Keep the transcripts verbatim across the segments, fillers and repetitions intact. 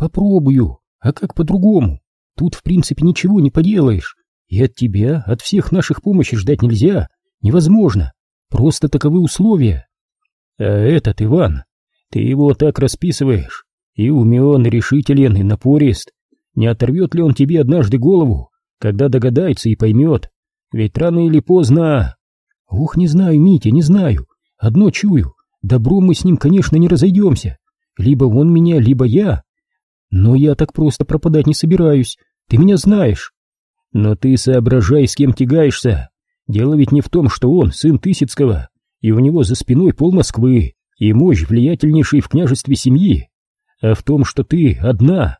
Попробую, а как по-другому? Тут в принципе ничего не поделаешь. И от тебя, от всех наших помощи ждать нельзя, невозможно. Просто таковы условия. А этот Иван, ты его так расписываешь, и умен, и решителен, и напорист. Не оторвет ли он тебе однажды голову, когда догадается и поймет? Ведь рано или поздно... Ух, не знаю, Митя, не знаю. Одно чую, добром мы с ним, конечно, не разойдемся. Либо он меня, либо я. Но я так просто пропадать не собираюсь, ты меня знаешь. Но ты соображай, с кем тягаешься. Дело ведь не в том, что он сын Тысяцкого, и у него за спиной пол Москвы, и мощь влиятельнейшей в княжестве семьи, а в том, что ты одна.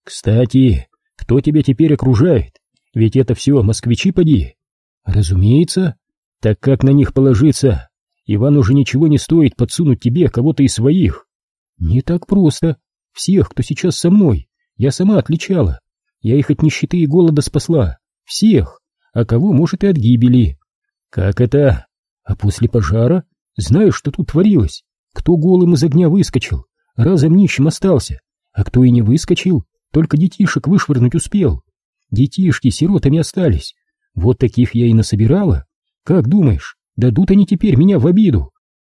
Кстати, кто тебя теперь окружает? Ведь это все москвичи поди. Разумеется. Так как на них положиться? Иван уже ничего не стоит подсунуть тебе кого-то из своих. Не так просто. Всех, кто сейчас со мной, я сама отличала. Я их от нищеты и голода спасла. Всех. А кого, может, и от гибели. Как это? А после пожара? Знаешь, что тут творилось? Кто голым из огня выскочил, разом нищим остался. А кто и не выскочил, только детишек вышвырнуть успел. Детишки сиротами остались. Вот таких я и насобирала. Как думаешь, дадут они теперь меня в обиду?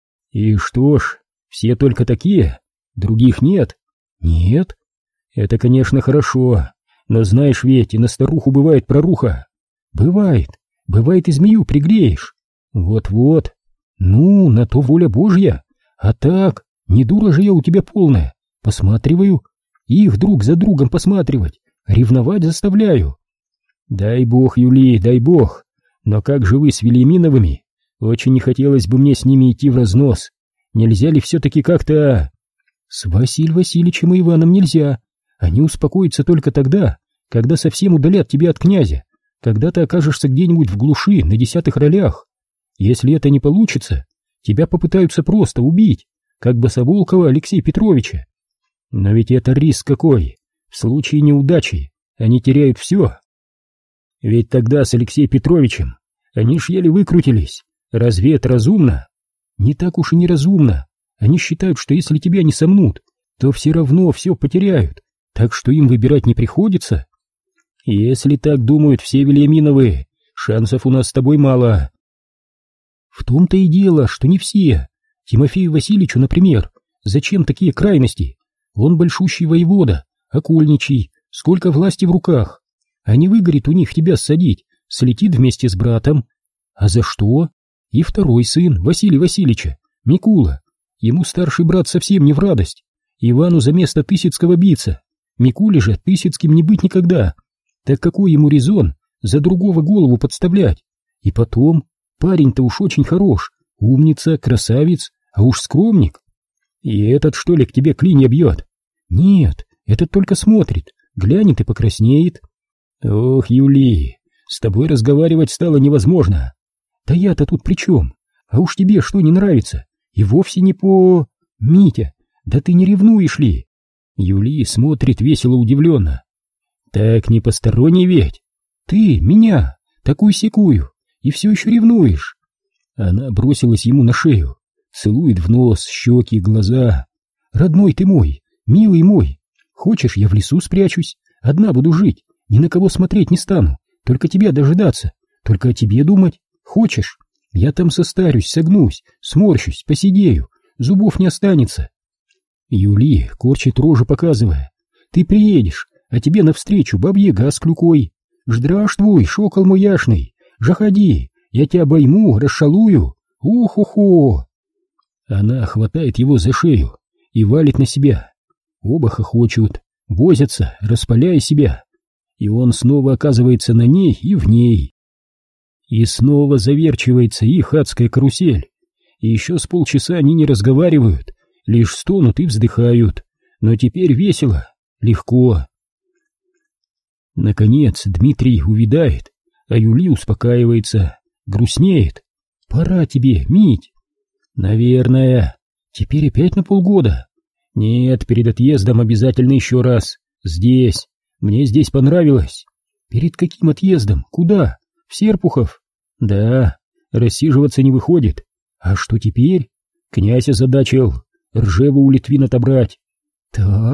И что ж, все только такие, других нет? Нет? Это, конечно, хорошо, но знаешь ведь, и на старуху бывает проруха. Бывает, бывает и змею пригреешь. Вот-вот, ну, на то воля Божья. А так, не дура же я у тебя полная. Посматриваю, их друг за другом посматривать, ревновать заставляю. Дай бог, Юли, дай бог. Но как же вы с Вельяминовыми? Очень не хотелось бы мне с ними идти в разнос. Нельзя ли все-таки как-то... С Василием Васильевичем и Иваном нельзя. Они успокоятся только тогда, когда совсем удалят тебя от князя, когда ты окажешься где-нибудь в глуши на десятых ролях. Если это не получится, тебя попытаются просто убить, как Босоволкова Алексея Петровича. Но ведь это риск какой. В случае неудачи они теряют все. Ведь тогда с Алексеем Петровичем они ж еле выкрутились. Разве это разумно? Не так уж и неразумно. Они считают, что если тебя не сомнут, то все равно все потеряют, так что им выбирать не приходится. Если так думают все Вельяминовы, шансов у нас с тобой мало. В том-то и дело, что не все. Тимофею Васильевичу, например, зачем такие крайности? Он большущий воевода, окольничий, сколько власти в руках. А не выгорит у них тебя ссадить, слетит вместе с братом. А за что? И второй сын Василия Васильевича, Микула. Ему старший брат совсем не в радость. Ивану за место Тысяцкого биться. Микуле же Тысяцким не быть никогда. Так какой ему резон за другого голову подставлять? И потом, парень-то уж очень хорош, умница, красавец, а уж скромник. И этот, что ли, к тебе клинья бьет? Нет, этот только смотрит, глянет и покраснеет. Ох, Юли, с тобой разговаривать стало невозможно. Да я-то тут при чем? А уж тебе что не нравится? И вовсе не по... Митя, да ты не ревнуешь ли? Юли смотрит весело удивленно. Так не посторонний ведь. Ты меня, такую-сякую, и все еще ревнуешь. Она бросилась ему на шею, целует в нос, щеки, глаза. Родной ты мой, милый мой, хочешь, я в лесу спрячусь, одна буду жить, ни на кого смотреть не стану, только тебя дожидаться, только о тебе думать. Хочешь, я там состарюсь, согнусь, сморщусь, посидею, зубов не останется. Юли корчит рожу, показывая. Ты приедешь, а тебе навстречу бабьяга с клюкой. Ждраж твой, шокол мой яшный, заходи, я тебя обойму, расшалую. Ух-ухо! Она хватает его за шею и валит на себя. Оба хохочут, возятся, распаляя себя. И он снова оказывается на ней и в ней. И снова заверчивается их адская карусель. И еще с полчаса они не разговаривают, лишь стонут и вздыхают. Но теперь весело, легко. Наконец Дмитрий увядает, а Юли успокаивается, грустнеет. Пора тебе, Мить. Наверное. Теперь опять на полгода. Нет, перед отъездом обязательно еще раз. Здесь. Мне здесь понравилось. Перед каким отъездом? Куда? В Серпухов? Да, рассиживаться не выходит. А что теперь? Князь озадачил. Ржеву у Литвин отобрать. Так,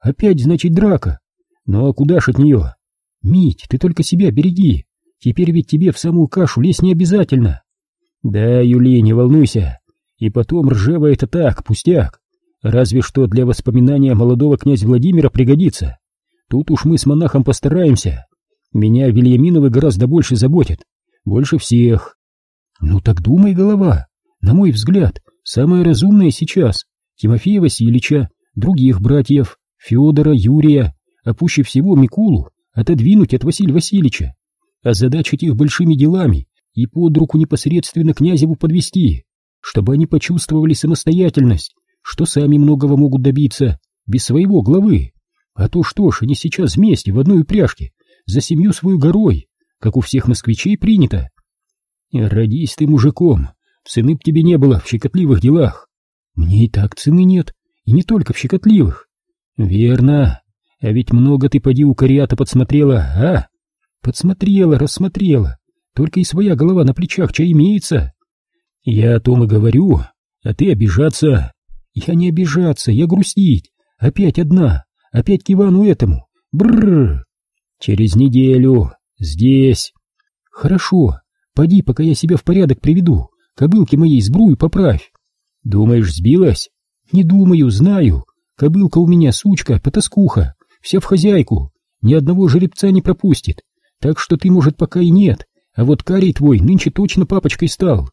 Опять, значит, драка. Ну а куда ж от нее? Мить, ты только себя береги. Теперь ведь тебе в самую кашу лезть не обязательно. Да, Юли, не волнуйся. И потом Ржева это так, пустяк. Разве что для воспоминания молодого князя Владимира пригодится. Тут уж мы с монахом постараемся. Меня Вильяминовы гораздо больше заботят. Больше всех. Ну так думай, голова. На мой взгляд, самое разумное сейчас Тимофея Васильевича, других братьев, Федора, Юрия, а пуще всего Микулу отодвинуть от Василия Васильевича, озадачить их большими делами и под руку непосредственно князеву подвести, чтобы они почувствовали самостоятельность, что сами многого могут добиться без своего главы. А то что ж, они сейчас вместе в одной упряжке, за семью свою горой, как у всех москвичей принято. Родись ты мужиком, цены б тебе не было в щекотливых делах. Мне и так цены нет, и не только в щекотливых. Верно, а ведь много ты поди у Кариата подсмотрела, а? Подсмотрела, рассмотрела, только и своя голова на плечах чай имеется. Я о том и говорю, а ты обижаться. Я не обижаться, я грустить. Опять одна, опять к Ивану этому. Бррр. Через неделю, здесь. Хорошо, поди, пока я себя в порядок приведу, кобылки моей сбрую поправь. Думаешь, сбилась? Не думаю, знаю. Кобылка у меня сучка, потаскуха, вся в хозяйку, ни одного жеребца не пропустит. Так что ты, может, пока и нет, а вот Карий твой нынче точно папочкой стал.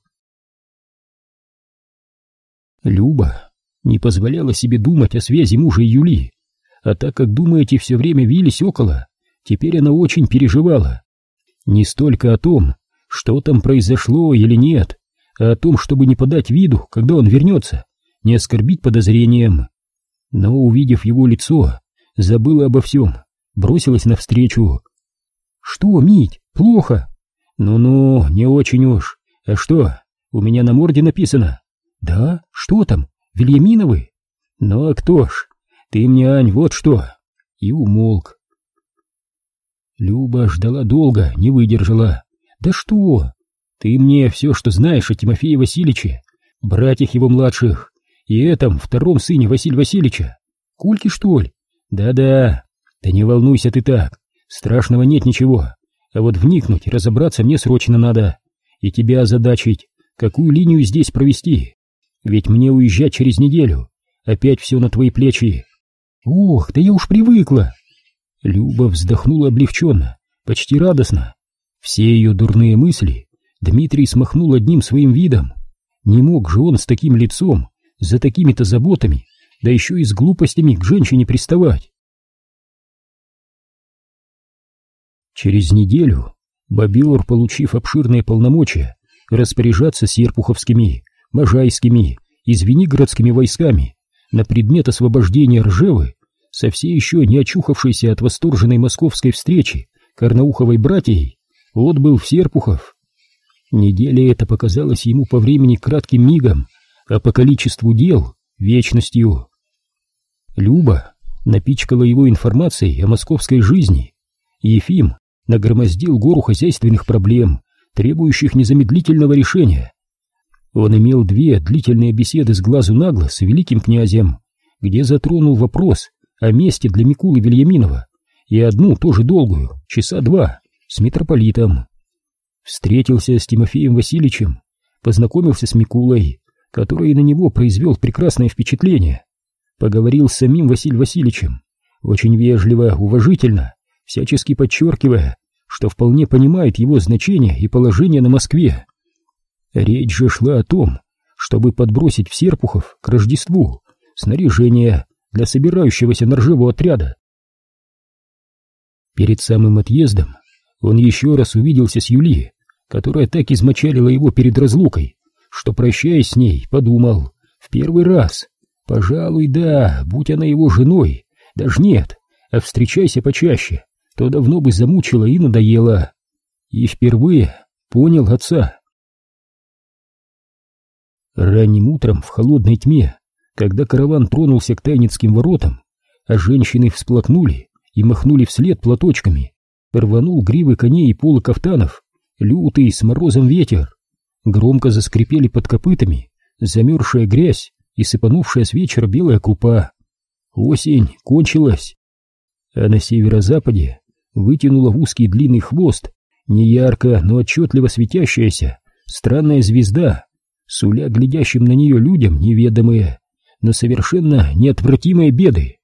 Люба не позволяла себе думать о связи мужа и Юли, а так как думаете все время вились около, теперь она очень переживала. Не столько о том, что там произошло или нет, а о том, чтобы не подать виду, когда он вернется, не оскорбить подозрением. Но, увидев его лицо, забыла обо всем, бросилась навстречу. «Что, Мить, плохо?» «Ну-ну, не очень уж. А что, у меня на морде написано?» «Да? Что там? Вильяминовы?» «Ну а кто ж? Ты мне, Ань, вот что!» И умолк. Люба ждала долго, не выдержала. «Да что? Ты мне все, что знаешь о Тимофее Васильевиче, братьях его младших, и этом втором сыне Василия Васильевича. Кульки, что ли? Да-да, да не волнуйся ты так, страшного нет ничего, а вот вникнуть и разобраться мне срочно надо, и тебя озадачить, какую линию здесь провести, ведь мне уезжать через неделю, опять все на твои плечи». «Ох, да я уж привыкла!» Люба вздохнула облегченно, почти радостно. Все ее дурные мысли Дмитрий смахнул одним своим видом. Не мог же он с таким лицом, за такими-то заботами, да еще и с глупостями к женщине приставать. Через неделю бобер, получив обширные полномочия распоряжаться серпуховскими, можайскими и звенигородскими войсками на предмет освобождения Ржевы, со всей еще не очухавшейся от восторженной московской встречи Карнауховой братьей, отбыл в Серпухов. Неделя эта показалась ему по времени кратким мигом, а по количеству дел — вечностью. Люба напичкала его информацией о московской жизни. Ефим нагромоздил гору хозяйственных проблем, требующих незамедлительного решения. Он имел две длительные беседы с глазу на глаз с великим князем, где затронул вопрос о месте для Микулы Вильяминова, и одну, тоже долгую, часа два, с митрополитом. Встретился с Тимофеем Васильевичем, познакомился с Микулой, который на него произвел прекрасное впечатление. Поговорил с самим Василием Васильевичем, очень вежливо, уважительно, всячески подчеркивая, что вполне понимает его значение и положение на Москве. Речь же шла о том, чтобы подбросить в Серпухов к Рождеству снаряжение для собирающегося на Ржеву отряда. Перед самым отъездом он еще раз увиделся с Юлией, которая так измочалила его перед разлукой, что, прощаясь с ней, подумал: в первый раз, пожалуй, да, будь она его женой, даже нет, а встречайся почаще, то давно бы замучила и надоела. И впервые понял отца. Ранним утром в холодной тьме, когда караван тронулся к Тайницким воротам, а женщины всплакнули и махнули вслед платочками, рванул гривы коней и полы кафтанов лютый с морозом ветер. Громко заскрипели под копытами замерзшая грязь и сыпанувшая с вечера белая крупа. Осень кончилась, а на северо-западе вытянула в узкий длинный хвост неярко, но отчетливо светящаяся странная звезда, суля глядящим на нее людям неведомые, но совершенно неотвратимые беды.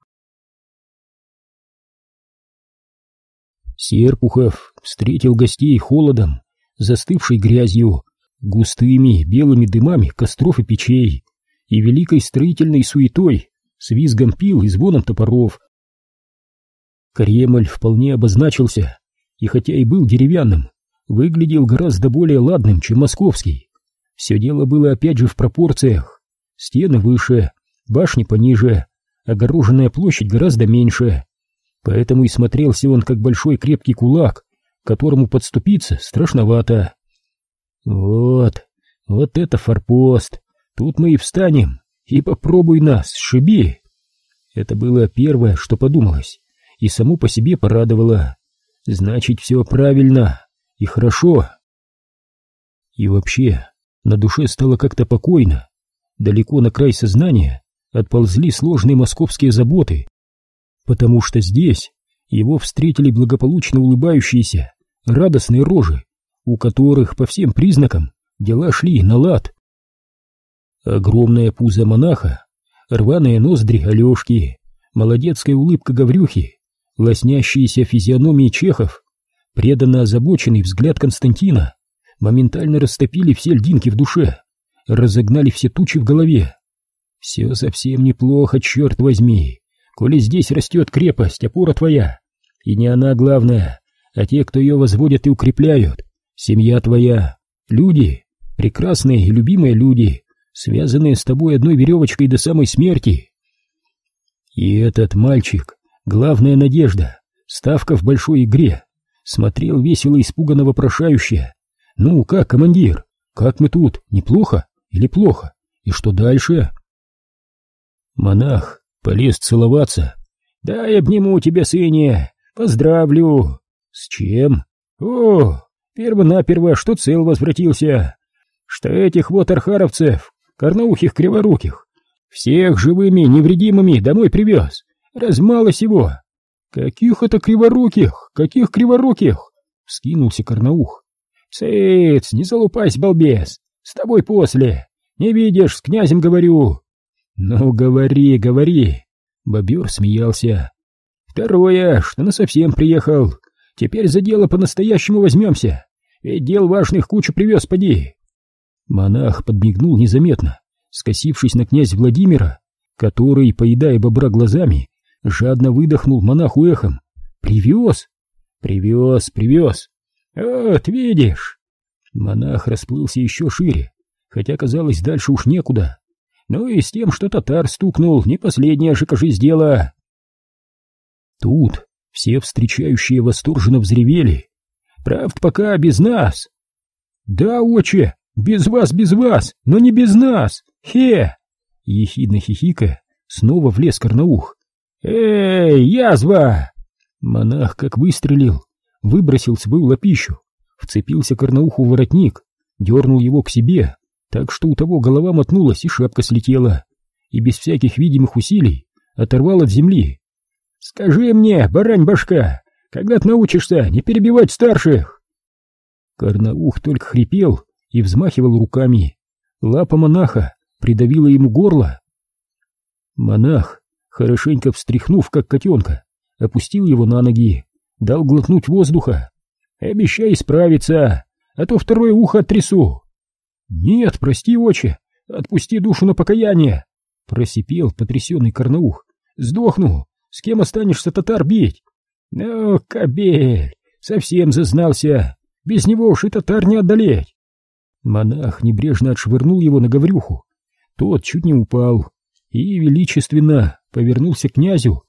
Серпухов встретил гостей холодом, застывшей грязью, густыми белыми дымами костров и печей и великой строительной суетой с визгом пил и звоном топоров. Кремль вполне обозначился, и хотя и был деревянным, выглядел гораздо более ладным, чем московский. Все дело было опять же в пропорциях. Стены выше, башни пониже, огороженная площадь гораздо меньше. Поэтому и смотрелся он как большой крепкий кулак, к которому подступиться страшновато. Вот, вот это форпост, тут мы и встанем, и попробуй нас, сшиби. Это было первое, что подумалось, и само по себе порадовало. Значит, все правильно и хорошо. И вообще, на душе стало как-то покойно. Далеко на край сознания отползли сложные московские заботы, потому что здесь его встретили благополучно улыбающиеся, радостные рожи, у которых по всем признакам дела шли на лад. Огромное пузо монаха, рваные ноздри Алешки, молодецкая улыбка Гаврюхи, лоснящиеся физиономии чехов, преданно озабоченный взгляд Константина моментально растопили все льдинки в душе, разогнали все тучи в голове. Все совсем неплохо, черт возьми, коли здесь растет крепость, опора твоя, и не она главная, а те, кто ее возводят и укрепляют, семья твоя, люди, прекрасные и любимые люди, связанные с тобой одной веревочкой до самой смерти. И этот мальчик, главная надежда, ставка в большой игре, смотрел весело и испуганно вопрошающе. «Ну, как, командир, как мы тут, неплохо или плохо? И что дальше?» Монах полез целоваться. «Дай обниму тебя, сыне, поздравлю». «С чем?» «О, перво-наперво, что цел возвратился, что этих вот архаровцев, корноухих криворуких, всех живыми, невредимыми домой привез, размалось его». «Каких это криворуких? Каких криворуких?» — вскинулся Корноух. «Цыц, не залупайся, балбес, с тобой после, не видишь, с князем говорю». «Ну, говори, говори», — бобер смеялся. «Второе, что насовсем приехал, теперь за дело по-настоящему возьмемся, ведь дел важных кучу привез, поди». Монах подмигнул незаметно, скосившись на князя Владимира, который, поедая бобра глазами, жадно выдохнул монаху эхом. «Привез? Привез, привез. Вот, видишь». Монах расплылся еще шире, хотя, казалось, дальше уж некуда. Ну и с тем, что татар стукнул, не последнее же, кажись, дело. Тут все встречающие восторженно взревели. «Правда, пока без нас». «Да, отче, без вас, без вас, но не без нас, хе!» Ехидно хихикая, снова влез Корноух. «Эй, язва!» Монах как выстрелил, выбросил свою лапищу, вцепился Корноуху в воротник, дернул его к себе, так что у того голова мотнулась и шапка слетела, и без всяких видимых усилий оторвал от земли. «Скажи мне, барань башка, когда ты научишься не перебивать старших?» Корноух только хрипел и взмахивал руками. Лапа монаха придавила ему горло. Монах, хорошенько встряхнув, как котенка, опустил его на ноги, дал глотнуть воздуха. «Обещай справиться, а то второе ухо оттрясу». «Нет, прости, отче, отпусти душу на покаяние», — просипел потрясенный Корноух. «Сдохну, с кем останешься татар бить?» «Ну, кобель, совсем зазнался, без него уж и татар не одолеть». Монах небрежно отшвырнул его на Гаврюху. Тот чуть не упал и величественно повернулся к князю.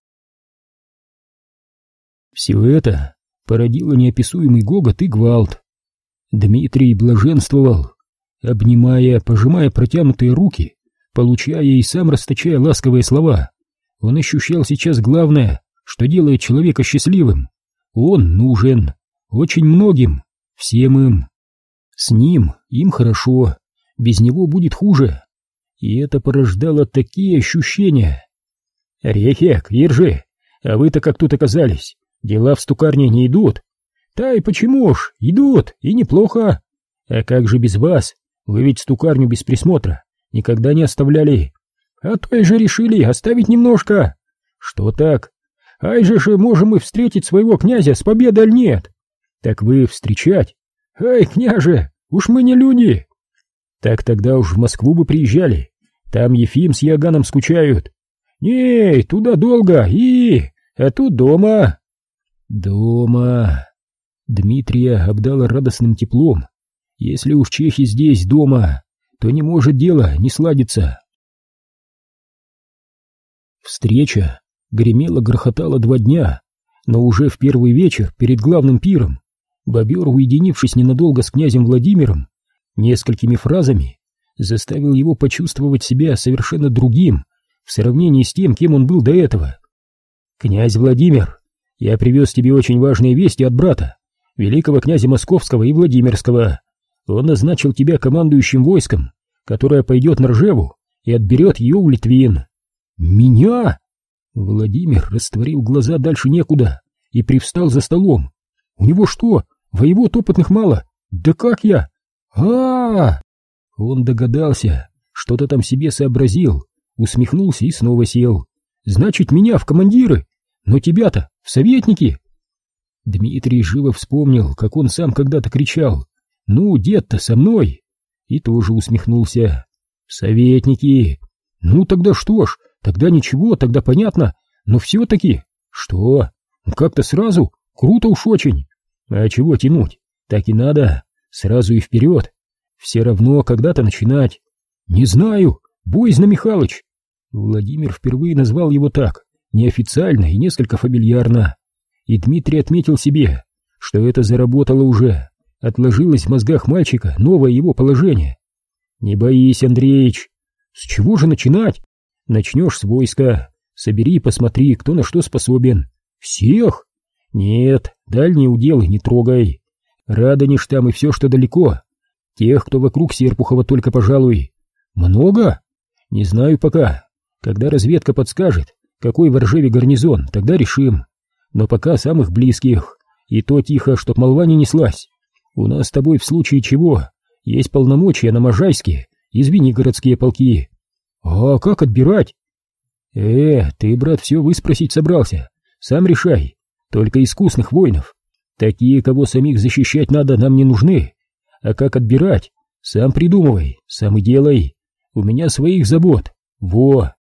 Все это породило неописуемый гогот и гвалт. Дмитрий блаженствовал, обнимая, пожимая протянутые руки, получая и сам расточая ласковые слова. Он ощущал сейчас главное, что делает человека счастливым. Он нужен очень многим, всем им. С ним им хорошо, без него будет хуже. И это порождало такие ощущения. Рехек, Ержи, а вы-то как тут оказались? Дела в стукарне не идут? Да и почему ж, идут, и неплохо. А как же без вас? Вы ведь стукарню без присмотра никогда не оставляли. А то и же решили оставить немножко. Что так? Ай же же можем мы встретить своего князя с победой аль нет? Так вы встречать? Ай, княже, уж мы не люди. Так тогда уж в Москву бы приезжали. Там Ефим с Яганом скучают. Не, туда долго, и... А тут дома. Дома. Дмитрия обдала радостным теплом. Если уж чехи здесь дома, то не может дело не сладиться. Встреча гремела-грохотала два дня, но уже в первый вечер перед главным пиром бобер, уединившись ненадолго с князем Владимиром, несколькими фразами заставил его почувствовать себя совершенно другим в сравнении с тем, кем он был до этого. «Князь Владимир, я привез тебе очень важные вести от брата, великого князя Московского и Владимирского. Он назначил тебя командующим войском, которое пойдет на Ржеву и отберет ее у литвин». «Меня?» Владимир растворил глаза дальше некуда и привстал за столом. «У него что, воевод опытных мало? Да как я? а, -а, -а Он догадался, что-то там себе сообразил, усмехнулся и снова сел. «Значит, меня в командиры? Но тебя-то в советники?» Дмитрий живо вспомнил, как он сам когда-то кричал: «Ну, дед-то со мной!» И тоже усмехнулся. «В советники! Ну тогда что ж, тогда ничего, тогда понятно, но все-таки...» «Что? Как-то сразу? Круто уж очень! А чего тянуть? Так и надо, сразу и вперед! Все равно когда-то начинать!» «Не знаю, Боязно Михалыч!» Владимир впервые назвал его так, неофициально и несколько фамильярно. И Дмитрий отметил себе, что это заработало уже, отложилось в мозгах мальчика новое его положение. «Не боись, Андреич! С чего же начинать? Начнешь с войска, собери и посмотри, кто на что способен. Всех? Нет, дальние уделы не трогай. Радонеж там и все, что далеко. Тех, кто вокруг Серпухова, только, пожалуй. Много? Не знаю пока. Когда разведка подскажет, какой в Ржеве гарнизон, тогда решим. Но пока самых близких, и то тихо, чтоб молва не неслась. У нас с тобой в случае чего есть полномочия на Можайске и Звенигородские полки. А как отбирать? Э, ты, брат, все выспросить собрался. Сам решай. Только искусных воинов. Такие, кого самих защищать надо, нам не нужны. А как отбирать? Сам придумывай, сам и делай. У меня своих забот. Во!